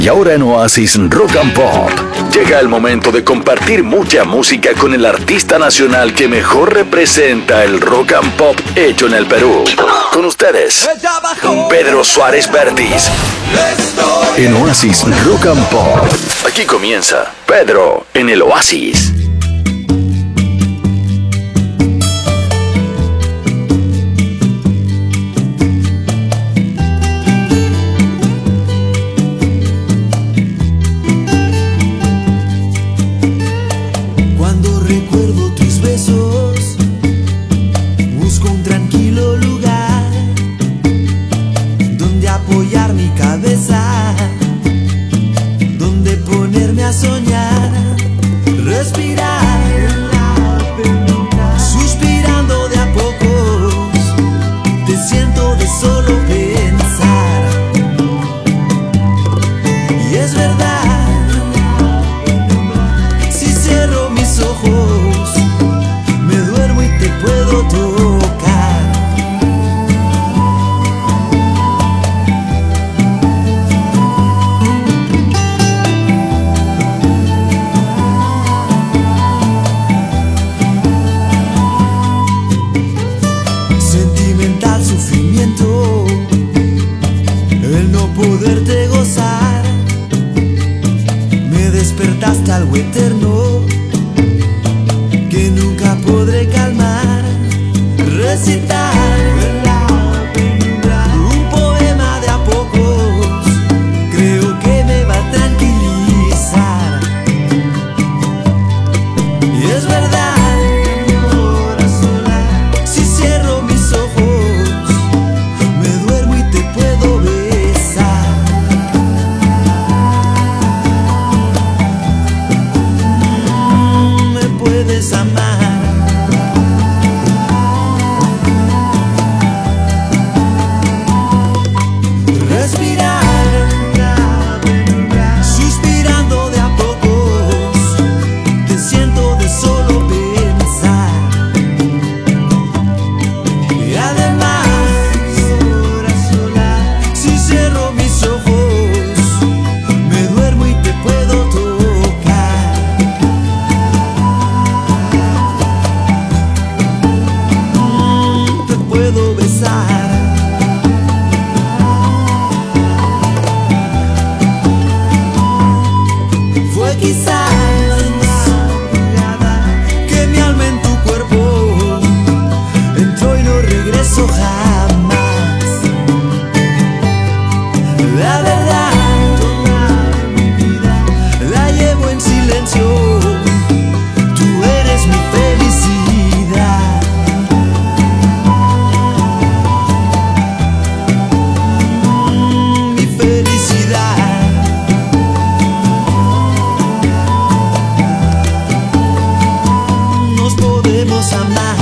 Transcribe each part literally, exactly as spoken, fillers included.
Y ahora en Oasis Rock and Pop, llega el momento de compartir mucha música con el artista nacional que mejor representa el rock and pop hecho en el Perú. Con ustedes, Pedro Suárez Vértiz. En Oasis Rock and Pop. Aquí comienza Pedro en el Oasis. Soñar, respirar, suspirando de a pocos, te siento de solo pensar. Y es verdad, si cierro mis ojos, me duermo y te puedo tocar. Poderte gozar, me despertaste algo eterno que nunca podré calmar. Recitar un poema de a pocos, creo que me va a tranquilizar. Y es verdad, si cierro mis ojos, me duermo y te puedo ver. Amar. Respirar, suspirando de a pocos, te siento de solo pensar. Y además, si cierro mis ojos, me duermo y te puedo tocar. Fue quizás que mi alma en tu cuerpo entró y no regreso jamás. La verdad, la llevo en silencio, tú eres mi felicidad. Mi felicidad. Amar.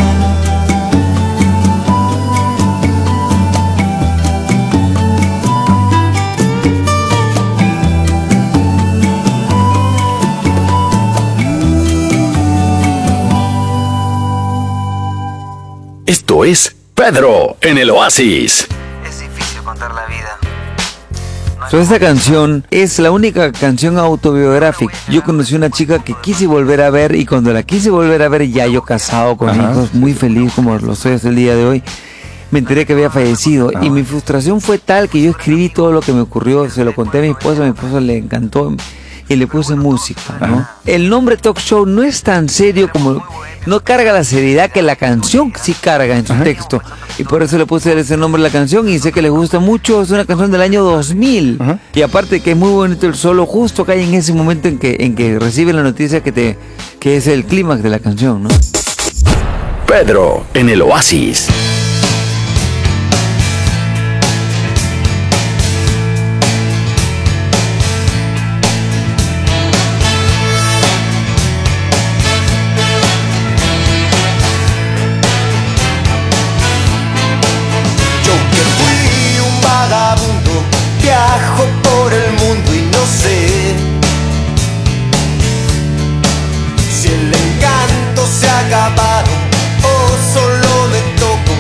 Esto es Pedro en el Oasis. Es difícil contar la vida. So, esta canción es la única canción autobiográfica. Yo conocí una chica que quise volver a ver, y cuando la quise volver a ver, ya yo casado con Ajá. hijos, muy feliz como lo soy hasta el día de hoy, me enteré que había fallecido. Ajá. Y mi frustración fue tal que yo escribí todo lo que me ocurrió, se lo conté a mi esposa, a mi esposa le encantó y le puse música, ¿no? Ajá. El nombre Talk Show no es tan serio como... No carga la seriedad que la canción sí carga en su Ajá. texto. Y por eso le puse ese nombre a la canción, y sé que les gusta mucho. Es una canción del año dos mil. Ajá. Y aparte que es muy bonito el solo, justo cae en ese momento en que, en que recibe la noticia que, te, que es el clímax de la canción, ¿no? Pedro en el Oasis. Viajo por el mundo y no sé si el encanto se ha acabado o solo me tocó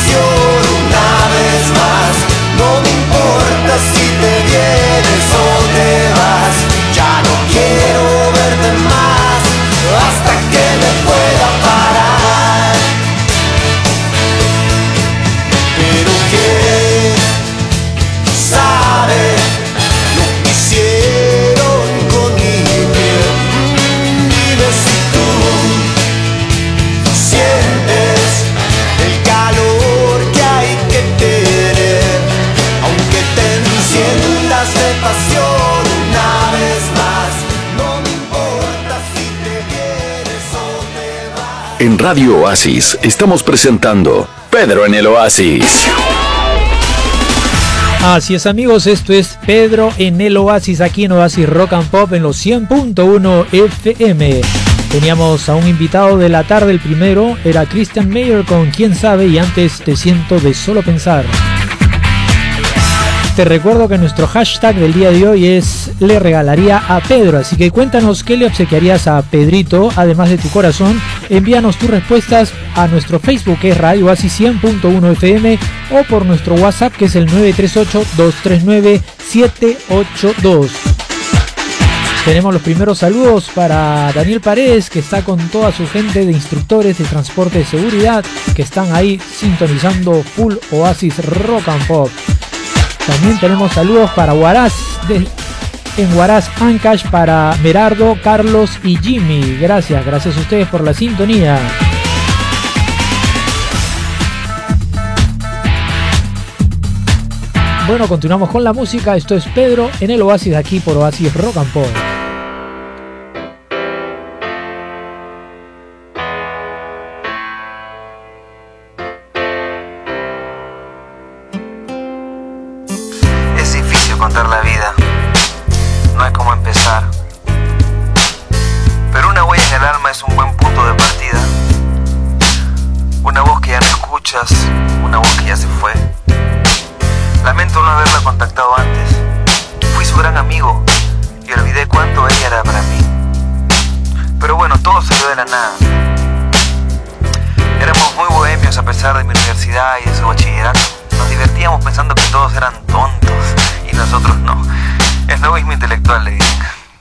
pasión una vez más. No me importa si te vienes o te vas. Ya no quiero verte más hasta que me pueda parar. Pero quién sabe lo que hicieron con mi piel. Dime si tú sientes el calor que hay que tener, aunque te enciendas de pasión una vez más. No me importa si te vienes o te vas. En Radio Oasis estamos presentando Pedro en el Oasis. Así es, amigos, esto es Pedro en el Oasis, aquí en Oasis Rock and Pop en los cien punto uno F M. Teníamos a un invitado de la tarde, el primero era Christian Meyer con Quién Sabe, y antes Te Siento de Solo Pensar. Te recuerdo que nuestro hashtag del día de hoy es Le regalaría a Pedro, así que cuéntanos qué le obsequiarías a Pedrito, además de tu corazón. Envíanos tus respuestas a nuestro Facebook, que es Radio Oasis cien punto uno F M, o por nuestro WhatsApp, que es el nueve tres ocho, dos tres nueve, siete ocho dos. Tenemos los primeros saludos para Daniel Paredes, que está con toda su gente de instructores de transporte de seguridad, que están ahí sintonizando full Oasis Rock and Pop. También tenemos saludos para Huaraz, de, en Huaraz Ancash, para Merardo, Carlos y Jimmy. Gracias, gracias a ustedes por la sintonía. Bueno, continuamos con la música. Esto es Pedro en el Oasis, aquí por Oasis Rock and Pop. Contar la vida, no hay cómo empezar, pero una huella en el alma es un buen punto de partida. Una voz que ya no escuchas, una voz que ya se fue. Lamento no haberla contactado antes. Fui su gran amigo y olvidé cuánto ella era para mí. Pero bueno, todo salió de la nada. Éramos muy bohemios a pesar de mi universidad y de su bachillerato. Nos divertíamos pensando que todos eran tontos y nosotros no. Es egoísmo intelectual, le dicen.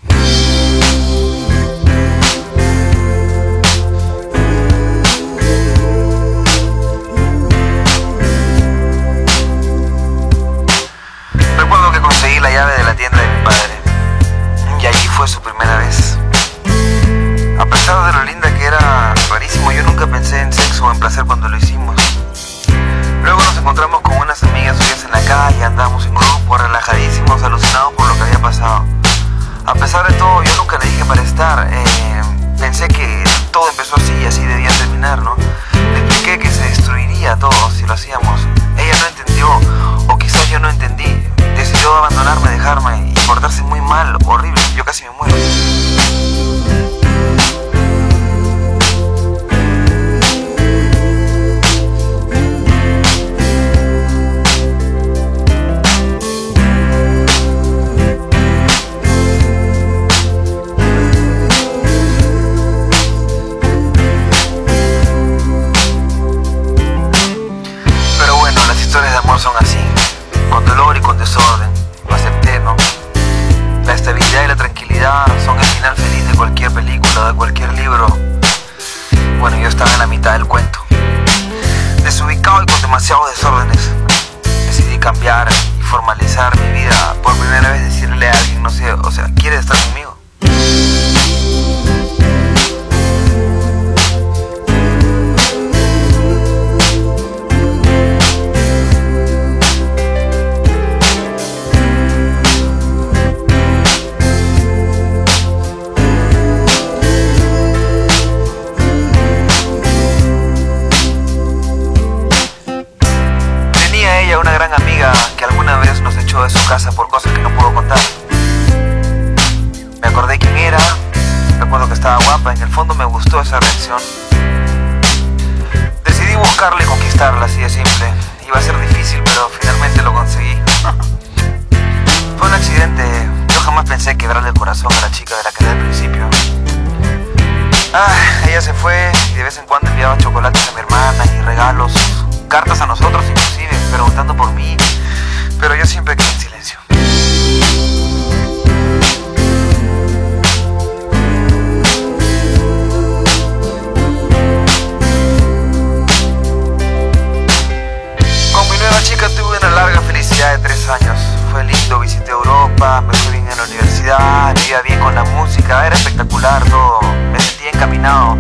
Recuerdo que conseguí la llave de la tienda de mi padre y allí fue su primera vez. A pesar de lo linda que era, rarísimo, yo nunca pensé en sexo o en placer cuando lo hicimos. Luego nos encontramos con unas amigas suyas en la calle, andamos en grupo, relajadísimos, alucinados por lo que había pasado. A pesar de todo, yo nunca le dije para estar. Eh, pensé que todo empezó así y así debía terminar, ¿no? Le expliqué que se destruiría todo si lo hacíamos. Ella no entendió, o quizás yo no entendí. Decidió abandonarme, dejarme y portarse muy mal, horrible. Yo casi me muero. Son así, con dolor y con desorden. Lo acepté, ¿no? La estabilidad y la tranquilidad son el final feliz de cualquier película o de cualquier libro. Bueno, yo estaba en la mitad del cuento, desubicado y con demasiados desórdenes. Decidí cambiar y formalizar mi vida. Por primera vez decirle a alguien, no sé, o sea, ¿quieres estar conmigo? Que alguna vez nos echó de su casa por cosas que no puedo contar. Me acordé quién era, recuerdo que estaba guapa, en el fondo me gustó esa reacción. Decidí buscarla y conquistarla, así de simple. Iba a ser difícil, pero finalmente lo conseguí. Fue un accidente, yo jamás pensé quebrarle el corazón a la chica de la que era al principio. Ah, ella se fue y de vez en cuando enviaba chocolates a mi hermana y regalos. cartas a nosotros inclusive, preguntando por mí, pero yo siempre quedé en silencio. Con mi nueva chica tuve una larga felicidad de tres años. Fue lindo, visité Europa, me fui bien en la universidad, me iba bien con la música, era espectacular todo, me sentía encaminado.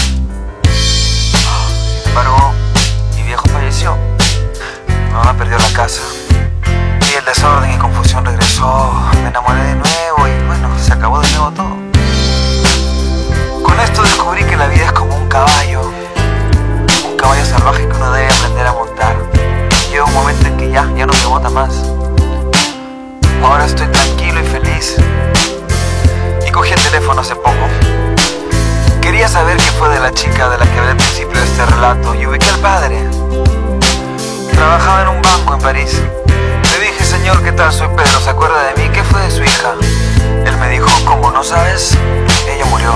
Sin embargo, mi viejo falleció, mi mamá perdió la casa y el desorden y confusión regresó, me enamoré de nuevo y bueno, se acabó de nuevo todo. Con esto descubrí que la vida es como un caballo, un caballo salvaje que uno debe aprender a montar. Llega un momento en que ya, ya no me bota más. Ahora estoy tranquilo y feliz. Y cogí el teléfono hace poco. Quería saber qué fue de la chica de la que hablé al principio de este relato y ubiqué al padre. Trabajaba en un banco en París. Le dije, señor, ¿qué tal? Soy Pedro, ¿se acuerda de mí? ¿Qué fue de su hija? Él me dijo, ¿cómo no sabes? Ella murió.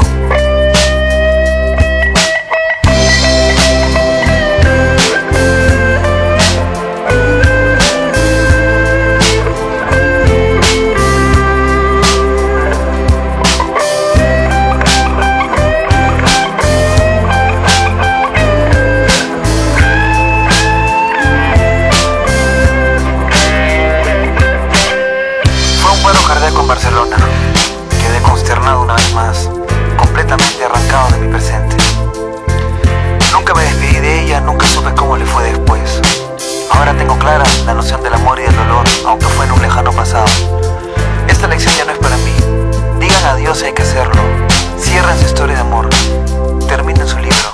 Con Barcelona, quedé consternado una vez más, completamente arrancado de mi presente. Nunca me despedí de ella, nunca supe cómo le fue después. Ahora tengo clara la noción del amor y del dolor, aunque fue en un lejano pasado. Esta lección ya no es para mí. Digan adiós si hay que hacerlo. Cierren su historia de amor. Terminen su libro.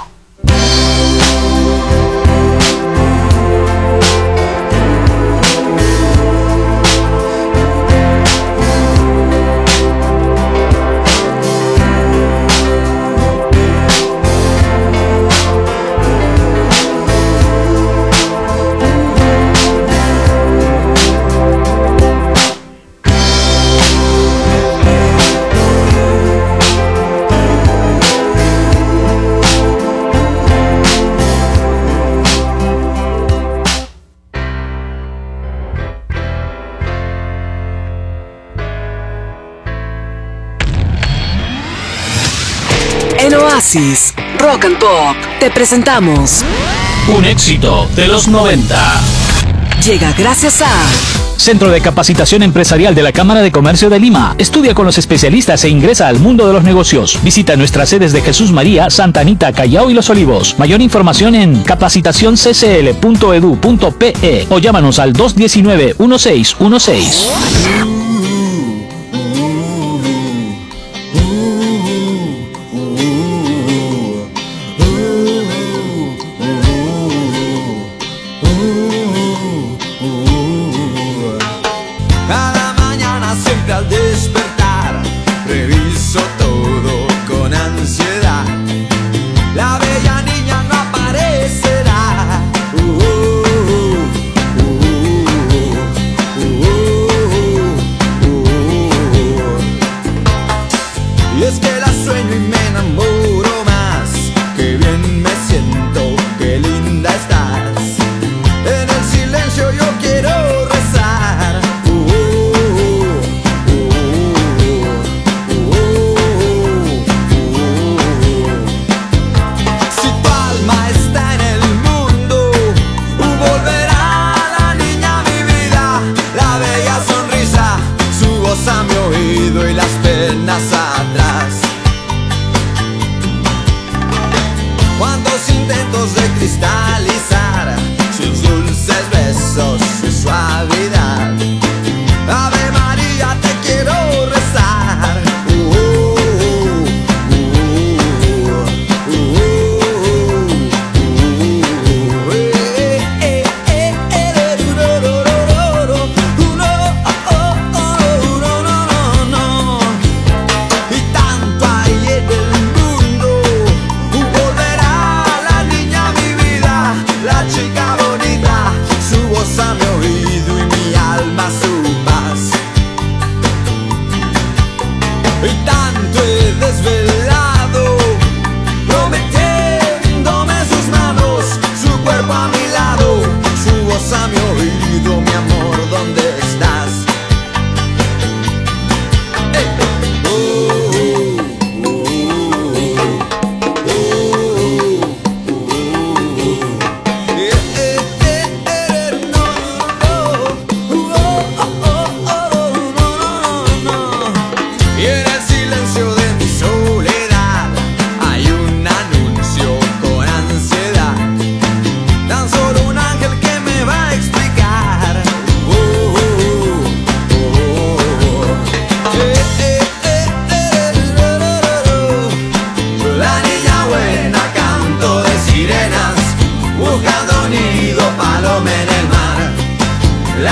En Oasis, Rock and Pop, te presentamos un éxito de los noventa. Llega gracias a Centro de Capacitación Empresarial de la Cámara de Comercio de Lima. Estudia con los especialistas e ingresa al mundo de los negocios. Visita nuestras sedes de Jesús María, Santa Anita, Callao y Los Olivos. Mayor información en capacitación c c l punto e d u punto p e o llámanos al dos uno nueve, uno seis uno seis.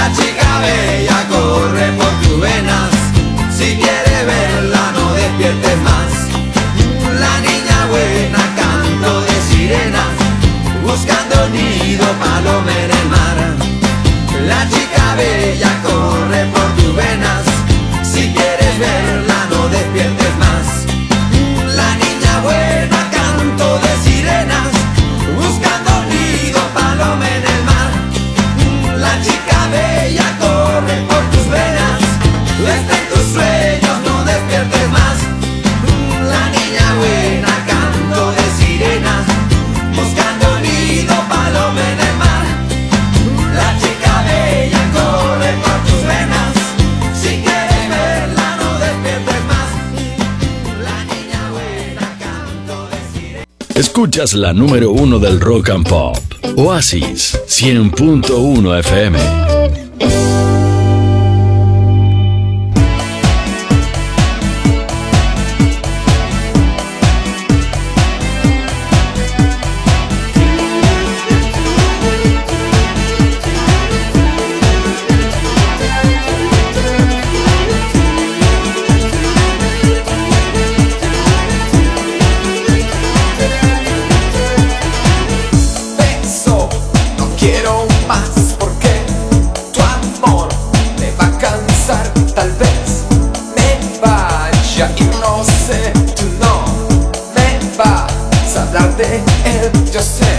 La chica bella corre por tus venas, si quieres verla no despiertes más. La niña buena, canto de sirena, buscando nido, paloma en el mar. La chica bella corre por tus venas, si quieres verla no despiertes más. La niña buena, canto de sirenas, buscando nido, paloma en el mar. La chica bella corre por tus venas, está en tus sueños, no despiertes más. La niña buena, canto de sirenas, buscando nido, paloma en el mar. La chica bella corre por tus venas, si quieres verla no despiertes más. La niña buena, canto de sirenas. Escuchas la número uno del Rock and Pop, Oasis cien punto uno F M. Beso, no quiero más porque tu amor me va a cansar. Tal vez me vaya y no sé, tú no me vas a hablar de él, yo sé.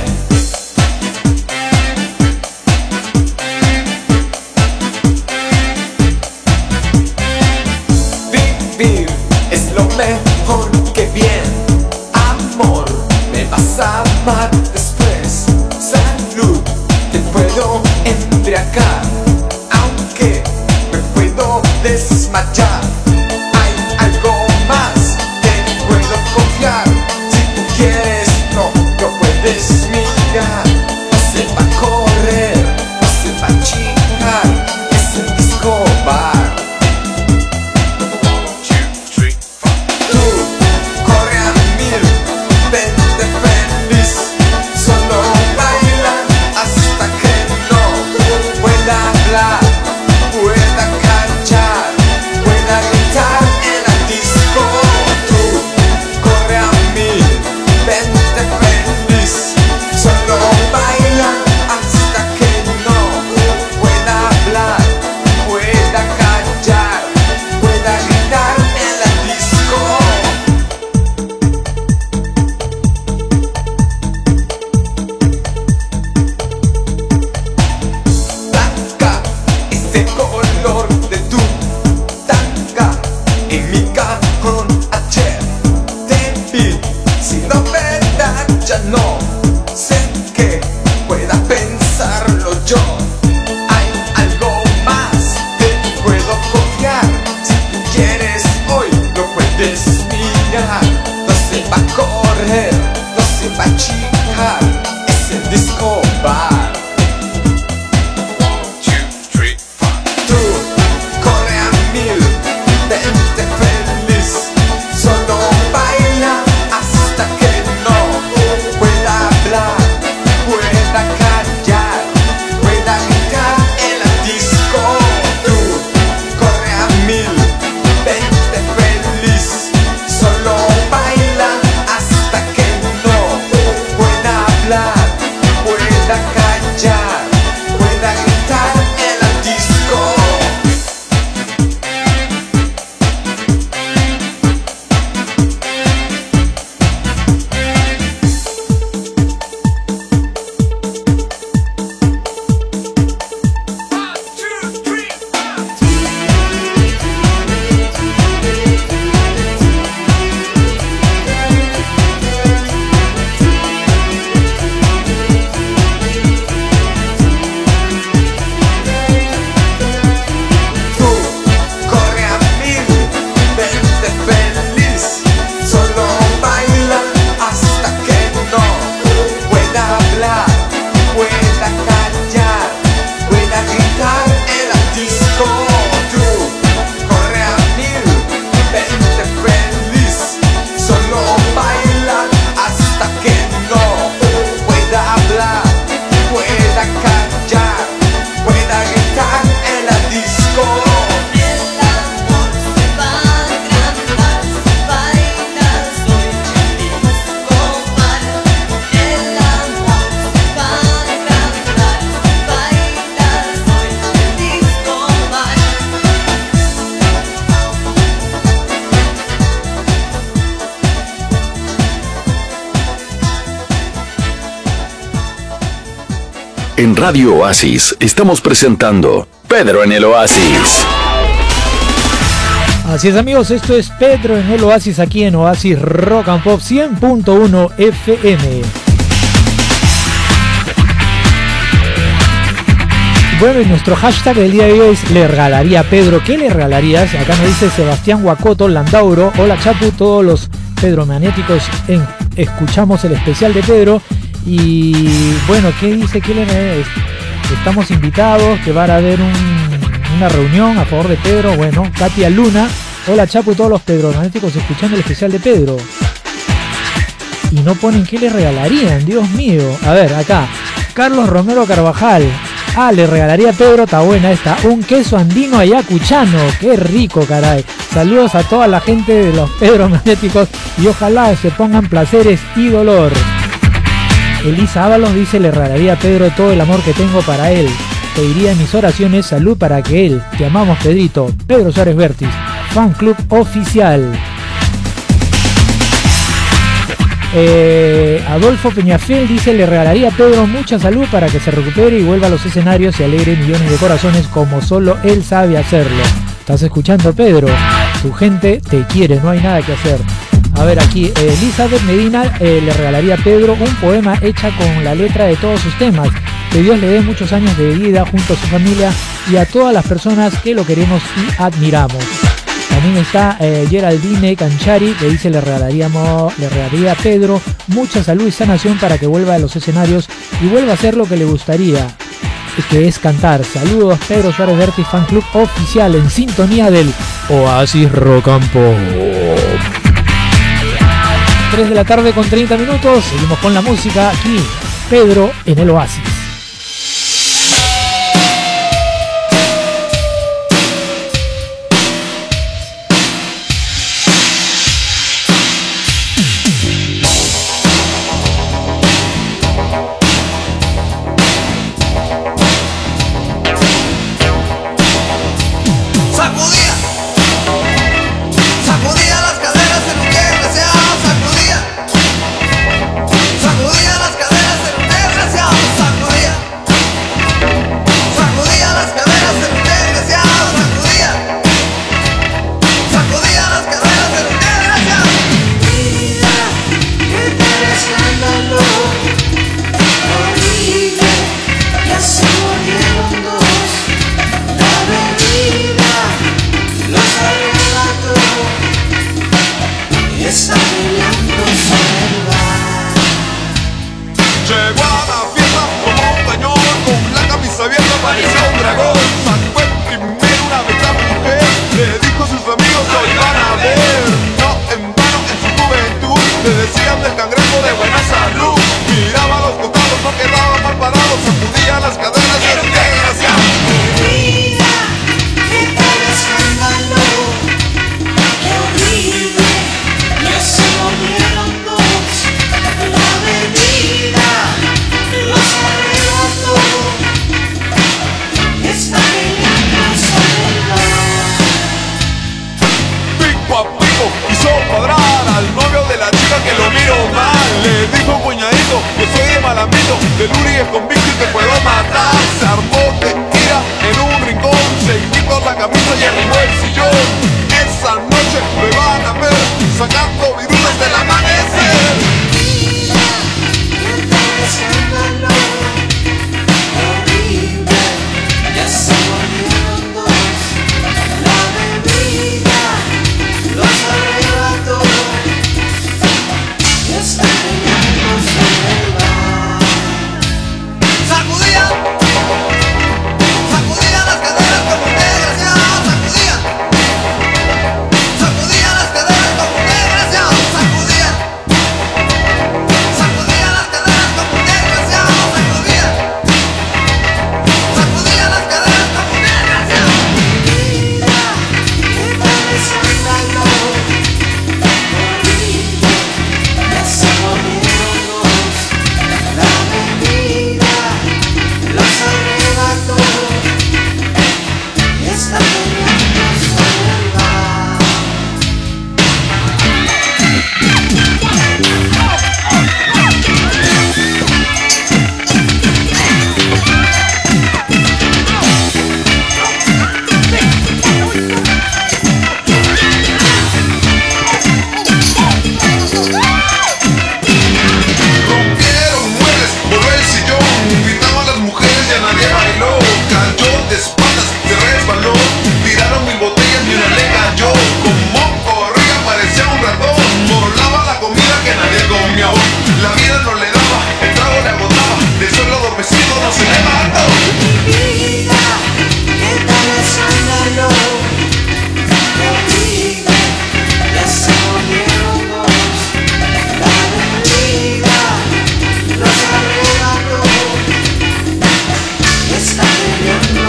Vivir es lo mejor que bien. Amor, me vas a amar después. Salud, te puedo embriagar, aunque me puedo desmayar. Hay algo más que puedo confiar. Si tú quieres, no lo puedes mirar. No se va a correr, no se va a chingar, es el disco bar. Tú corre a mil, vente feliz, solo baila hasta que no pueda hablar. Radio Oasis estamos presentando Pedro en el Oasis. Así es, amigos, esto es Pedro en el Oasis, aquí en Oasis Rock and Pop cien punto uno F M. Bueno, y nuestro hashtag del día de hoy es le regalaría a Pedro. ¿Qué le regalarías? Acá nos dice Sebastián Guacoto Landauro. Hola Chapu, todos los Pedro Magnéticos en escuchamos el especial de Pedro. Y bueno, ¿qué dice? ¿Qué le regalarías? Estamos invitados, que va a haber un, una reunión a favor de Pedro. Bueno, Katia Luna. Hola Chapu, todos los Pedro Magnéticos escuchando el especial de Pedro. Y no ponen qué le regalarían, Dios mío. A ver, acá, Carlos Romero Carvajal. Ah, le regalaría a Pedro, está buena esta, un queso andino ayacuchano, qué rico, caray. Saludos a toda la gente de los Pedro Magnéticos y ojalá se pongan placeres y dolor. Elisa Ábalos dice, le regalaría a Pedro todo el amor que tengo para él. Pediría en mis oraciones salud para que él, te amamos Pedrito. Pedro Suárez Vértiz, Fan Club Oficial. Eh, Adolfo Peñafiel dice, le regalaría a Pedro mucha salud para que se recupere y vuelva a los escenarios y alegre millones de corazones como solo él sabe hacerlo. ¿Estás escuchando, Pedro? Tu gente te quiere, no hay nada que hacer. A ver aquí, eh, Elizabeth Medina eh, le regalaría a Pedro un poema hecha con la letra de todos sus temas. Que Dios le dé muchos años de vida junto a su familia y a todas las personas que lo queremos y admiramos. También está eh, Geraldine Canchari, que dice le regalaríamos, le regalaría a Pedro mucha salud y sanación para que vuelva a los escenarios y vuelva a hacer lo que le gustaría, que es cantar. Saludos, Pedro Suárez Vértiz, Fan Club Oficial, en sintonía del Oasis Rock and Pop. tres de la tarde con treinta minutos, seguimos con la música aquí, Pedro en el Oasis. Sacudía las caderas en un desgraciado, sacudía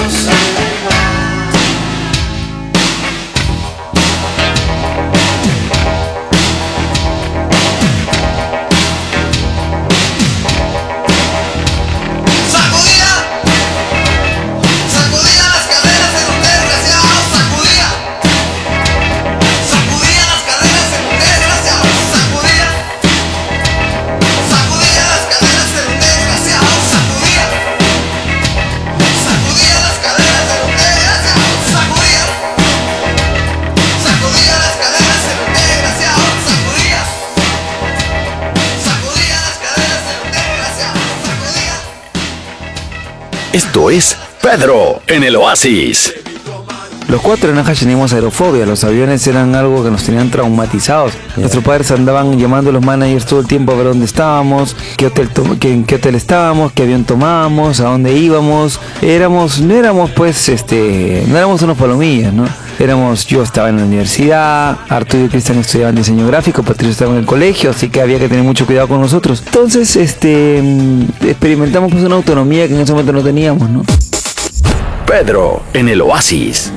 Esto es Pedro en el Oasis. Los cuatro en Najash teníamos aerofobia, los aviones eran algo que nos tenían traumatizados. Yeah. Nuestros padres andaban llamando a los managers todo el tiempo a ver dónde estábamos, qué hotel to- qué, en qué hotel estábamos, qué avión tomábamos, a dónde íbamos. Éramos, no éramos pues, este, no éramos unos palomillas, ¿no? Éramos, yo estaba en la universidad, Arturo y Cristian estudiaban diseño gráfico, Patricio estaba en el colegio, así que había que tener mucho cuidado con nosotros. Entonces, este, experimentamos pues una autonomía que en ese momento no teníamos, ¿no? Pedro en el Oasis.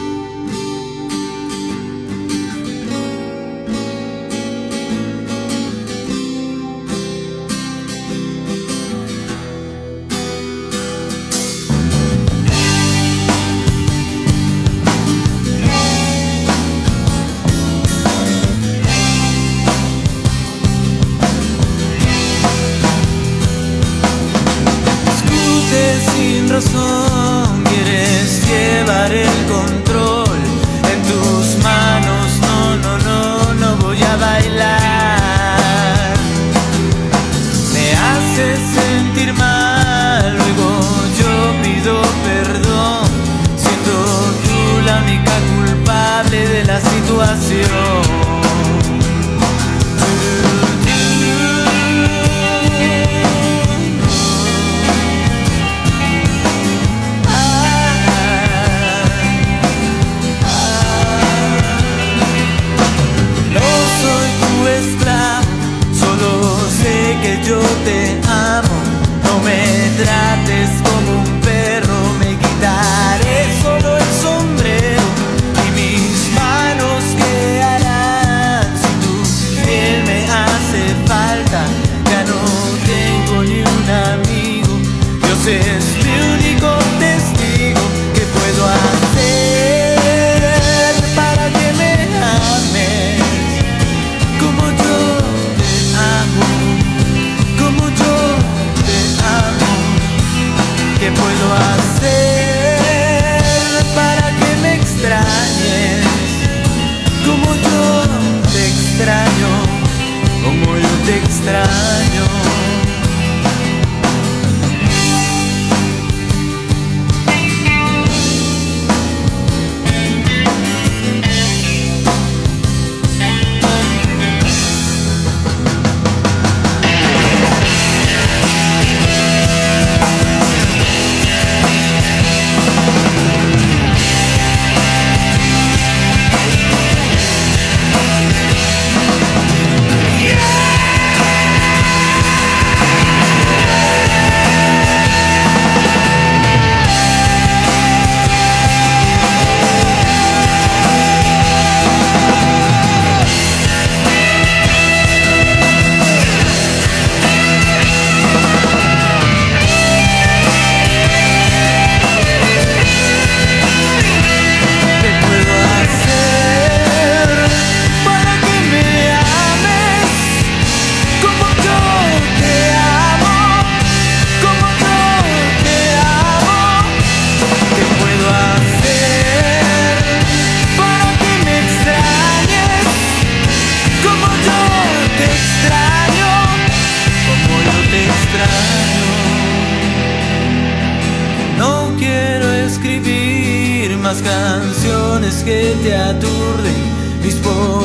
Canciones que te aturden, mis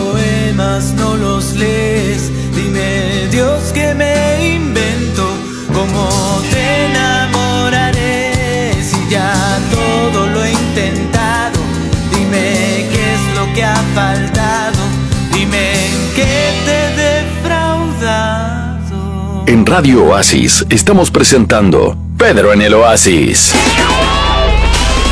poemas no los lees. Dime, Dios, que me invento, ¿cómo te enamoraré? Si ya todo lo he intentado, dime qué es lo que ha faltado, dime en qué te he defraudado. En Radio Oasis estamos presentando Pedro en el Oasis.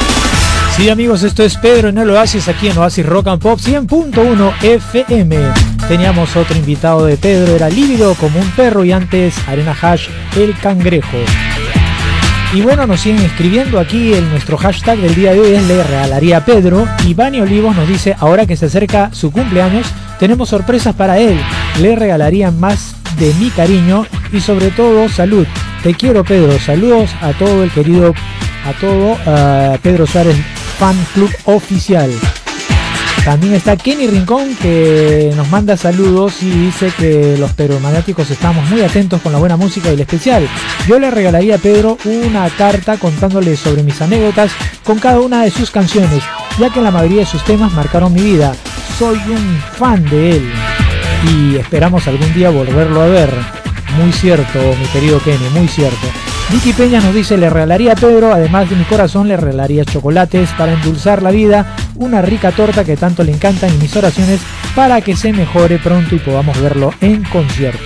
Sí, amigos, esto es Pedro en el Oasis, aquí en Oasis Rock and Pop cien punto uno F M. Teníamos otro invitado de Pedro, era lívido como un perro, y antes Arena Hash, el cangrejo. Y bueno, nos siguen escribiendo aquí, el, nuestro hashtag del día de hoy es le regalaría a Pedro. Y Vani Olivos nos dice, ahora que se acerca su cumpleaños, tenemos sorpresas para él. Le regalaría más de mi cariño y sobre todo salud. Te quiero, Pedro. Saludos a todo el querido, a todo uh, Pedro Suárez Fan Club Oficial. También está Kenny Rincón, que nos manda saludos y dice que los pedromaniáticos estamos muy atentos con la buena música y el especial. Yo le regalaría a Pedro una carta contándole sobre mis anécdotas con cada una de sus canciones, ya que la mayoría de sus temas marcaron mi vida. Soy un fan de él y esperamos algún día volverlo a ver. Muy cierto, mi querido Kenny, muy cierto. Vicky Peña nos dice, le regalaría a Pedro, además de mi corazón, le regalaría chocolates para endulzar la vida, una rica torta que tanto le encantan, y mis oraciones para que se mejore pronto y podamos verlo en concierto.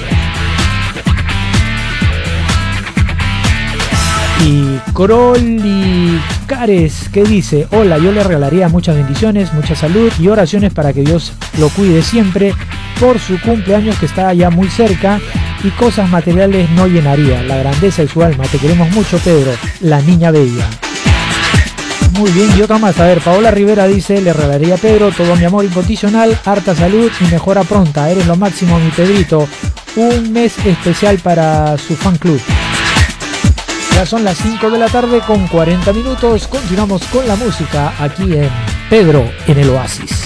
Y Crowley Cares, que dice, hola, yo le regalaría muchas bendiciones, mucha salud y oraciones para que Dios lo cuide siempre por su cumpleaños que está ya muy cerca, y cosas materiales no llenaría, la grandeza de su alma. Te queremos mucho, Pedro, la niña bella. Muy bien, y otra más, a ver, Paola Rivera dice, le regalaría a Pedro todo mi amor incondicional, harta salud y mejora pronta, eres lo máximo, mi Pedrito. Un mes especial para su fan club. Ya son las cinco de la tarde con cuarenta minutos, continuamos con la música aquí en Pedro en el Oasis.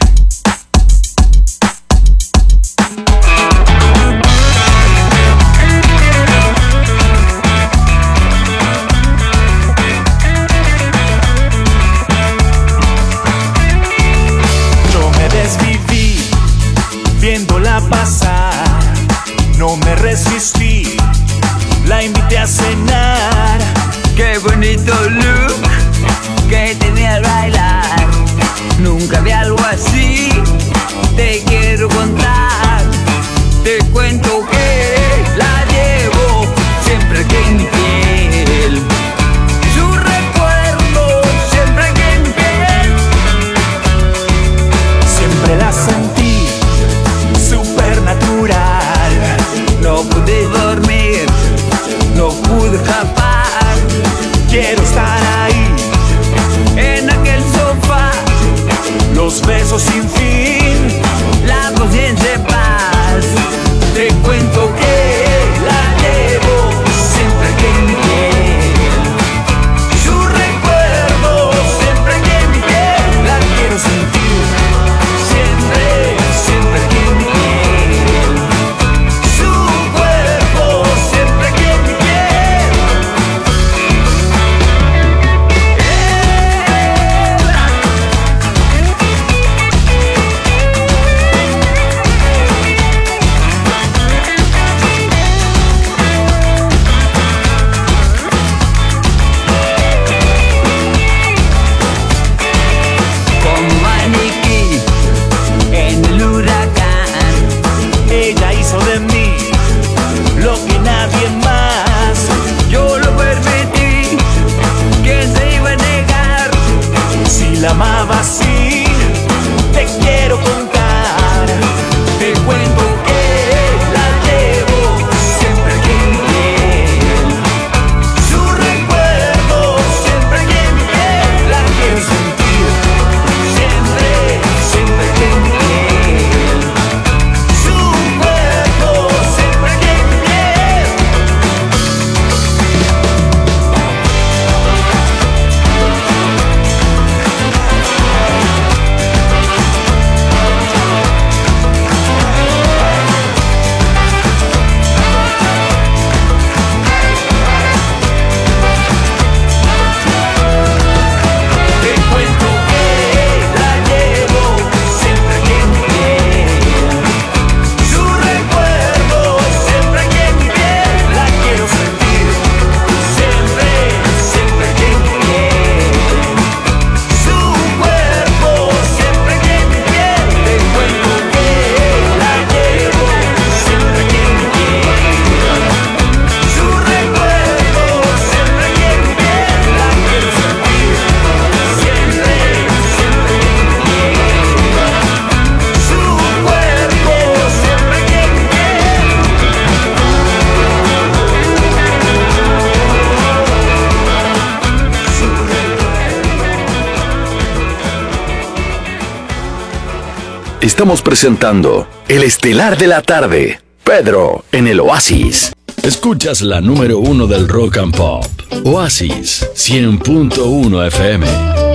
Pasar, no me resistí, la invité a cenar. Qué bonito look que tenía al bailar, nunca vi algo así, te quiero contar. Te cuento que la llevo siempre aquí en mi piel, su recuerdo siempre aquí en mi piel. Siempre la sentí supernatural, no pude dormir, no pude escapar. Quiero estar ahí, en aquel sofá, los besos sin fin, la conciencia en paz. Te cuento que la llevo siempre aquí en mi piel, su recuerdo siempre aquí en mi piel. La quiero sentir siempre, siempre aquí en mi piel, su cuerpo siempre aquí en mi piel. Como maniquí en el huracán, Ella hizo de mí lo que nadie más. yo lo permití, ¿quién se iba a negar? Si la amaba así, te quiero contar. Te cuento que la llevo siempre aquí en mi piel, su recuerdo siempre aquí en mi piel. La quiero sentir siempre, siempre aquí en mi piel, su cuerpo siempre aquí en mi piel. estamos presentando El Estelar de la Tarde, Pedro en el Oasis. Escuchas la número uno del Rock and Pop, Oasis cien punto uno F M.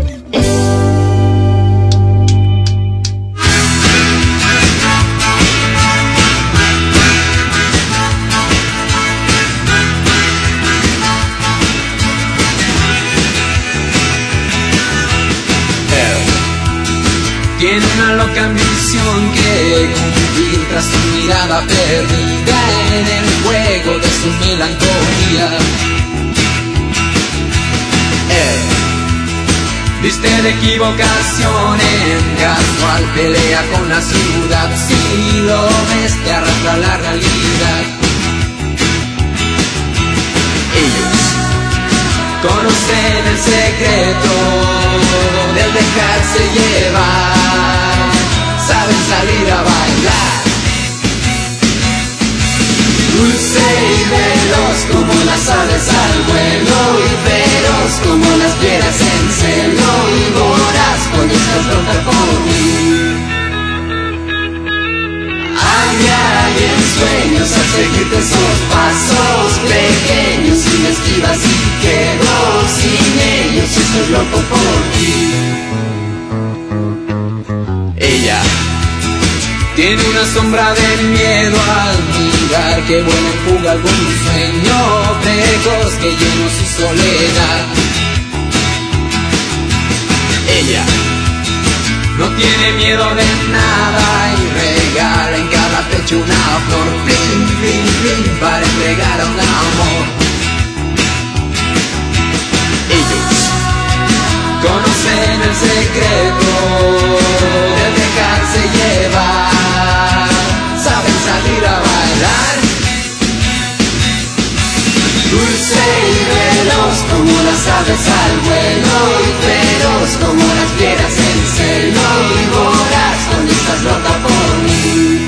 Tiene una loca ambición que cumplir tras su mirada perdida en el juego de su melancolía. Él viste de equivocación en casual pelea con la ciudad. Si lo ves te arrastra a la realidad. Ellos conocen el secreto del dejarse llevar, saben salir a bailar, dulce y veloz como las aves al vuelo, y feroz como las fieras en celo, y voraz cuando estás loca por mí. Ay, ay, en sueños al seguirte esos pasos pequeños, sin esquivas y quedo sin ellos, estoy loco por ti. Ella tiene una sombra de miedo al mirar que vuela en fuga algún sueño precoz que llenó su soledad. Ella no tiene miedo de nada y regala en cada pecho una flor, blin, blin, blin, para entregar a un amor. Ellos conocen el secreto de dejarse llevar, saben salir a bailar, dulce y veloz como las aves al vuelo, y feroz como las fieras en celo, y voraz cuando estás loca por mí.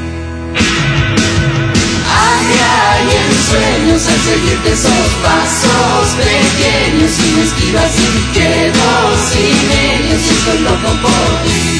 Ay, ay, en sueños al seguirte esos pasos pequeños, sin esquivas y quedo sin ellos, y estoy loco por ti.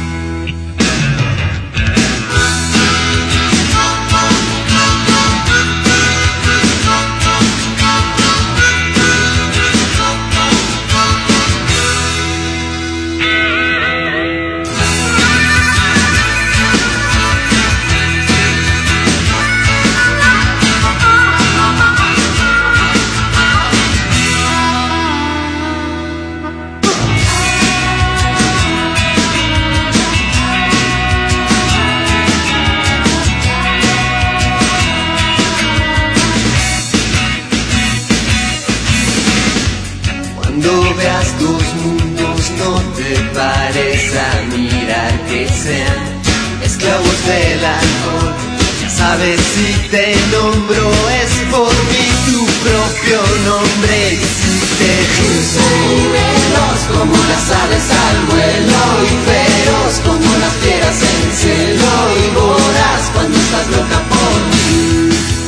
Cuando veas dos mundos no te pares a mirar que sean esclavos del alcohol. Ya sabes, si te nombro es por mí tu propio nombre, y si te dulce y veloz como las aves al vuelo, y feroz como las fieras en celo, y voraz cuando estás loca por mí.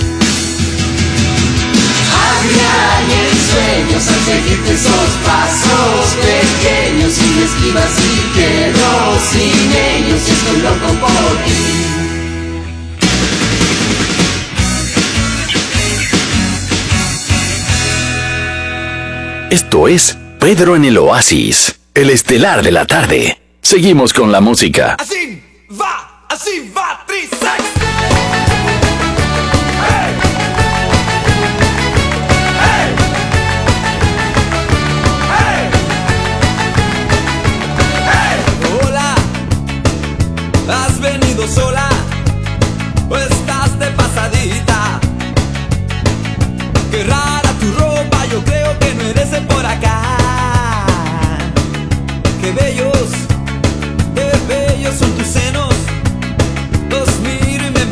Y en sueños al seguirte esos pasos pequeños, sin esquivas y quedo sin ellos, estoy loco por ti. Esto es Pedro en el Oasis, el estelar de la tarde. Seguimos con la música. Así va, así va, tres, seis. ¿Has venido sola o estás de pasadita? Qué rara tu ropa, yo creo que no eres de por acá. Qué bellos, qué bellos son tus senos. Los miro y me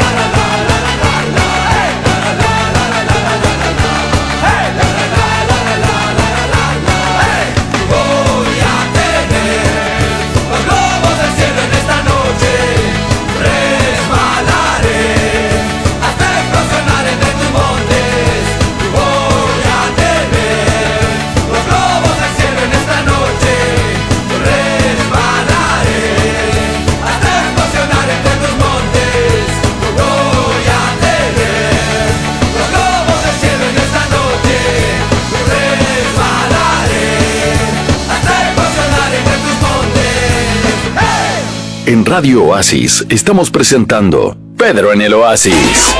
En Radio Oasis estamos presentando Pedro en el Oasis.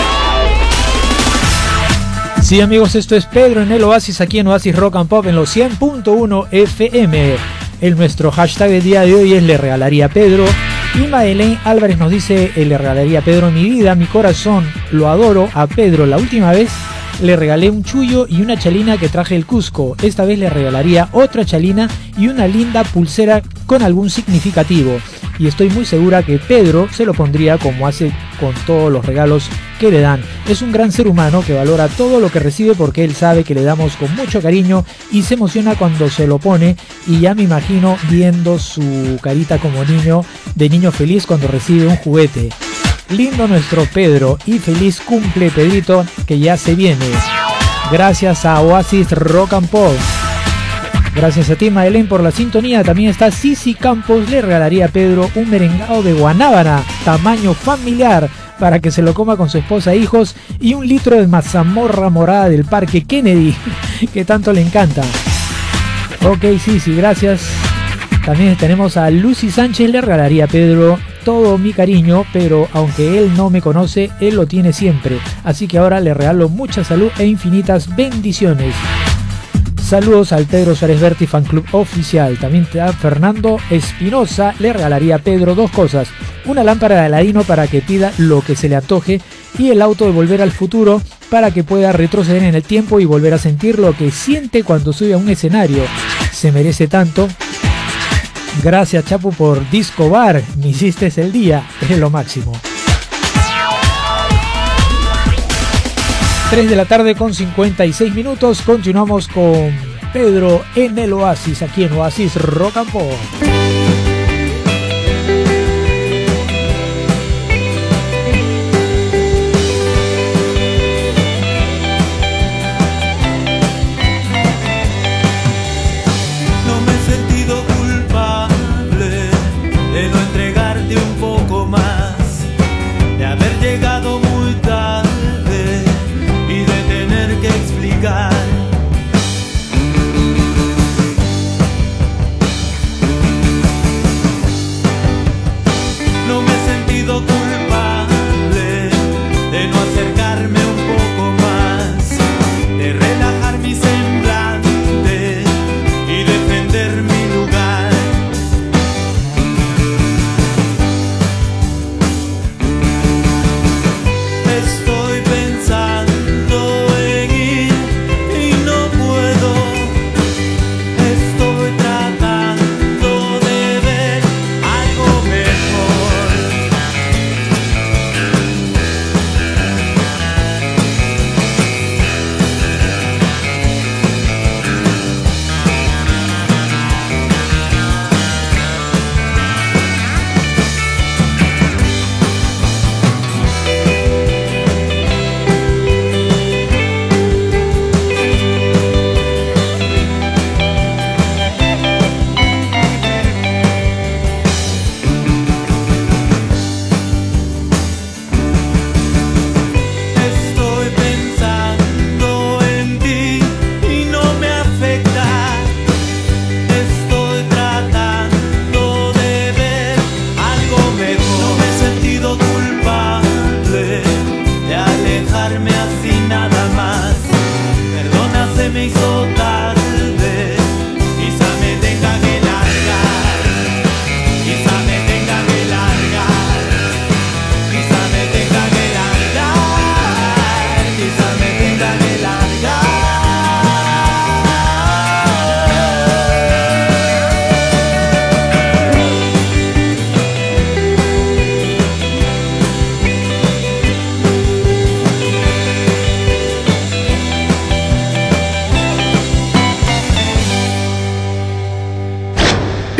Sí, amigos, esto es Pedro en el Oasis, aquí en Oasis Rock and Pop en los cien punto uno F M. El nuestro hashtag del día de hoy es Le regalaría a Pedro. Y Madeleine Álvarez nos dice: le regalaría a Pedro mi vida, mi corazón, lo adoro a Pedro. La última vez le regalé un chullo y una chalina que traje del Cusco. Esta vez le regalaría otra chalina y una linda pulsera con algún significativo. Y estoy muy segura que Pedro se lo pondría como hace con todos los regalos que le dan. Es un gran ser humano que valora todo lo que recibe porque él sabe que le damos con mucho cariño y se emociona cuando se lo pone. Y ya me imagino viendo su carita como niño, de niño feliz cuando recibe un juguete. Lindo nuestro Pedro y feliz cumple, Pedrito, que ya se viene. Gracias a Oasis Rock and Pop. Gracias a ti, Madeleine, por la sintonía. También está Cici Campos. Le regalaría a Pedro un merengado de guanábana, tamaño familiar, para que se lo coma con su esposa e hijos, y un litro de mazamorra morada del Parque Kennedy, que tanto le encanta. Ok, Cici, gracias. También tenemos a Lucy Sánchez. Le regalaría a Pedro todo mi cariño, pero aunque él no me conoce, él lo tiene siempre. Así que ahora le regalo mucha salud e infinitas bendiciones. Saludos al Pedro Suárez Berti Fan Club Oficial. También a Fernando Espinosa. Le regalaría a Pedro dos cosas: una lámpara de Aladino para que pida lo que se le antoje, y el auto de Volver al Futuro para que pueda retroceder en el tiempo y volver a sentir lo que siente cuando sube a un escenario. Se merece tanto. Gracias, Chapu, por Disco Bar. Me hiciste el día. Es lo máximo. tres de la tarde con cincuenta y seis minutos. Continuamos con Pedro en el Oasis, aquí en Oasis Rock and Pop. No me he sentido culpable de no entregarte un poco más, de haber llegado muy tarde y de tener que explicar.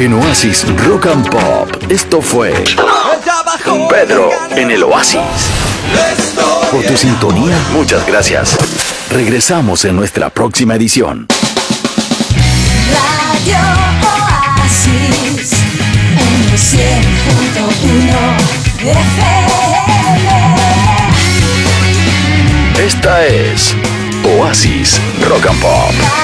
En Oasis Rock and Pop, esto fue Pedro en el Oasis. Por tu sintonía, muchas gracias. Regresamos en nuestra próxima edición. Radio Oasis en cien punto uno F M. Esta es Oasis Rock and Pop.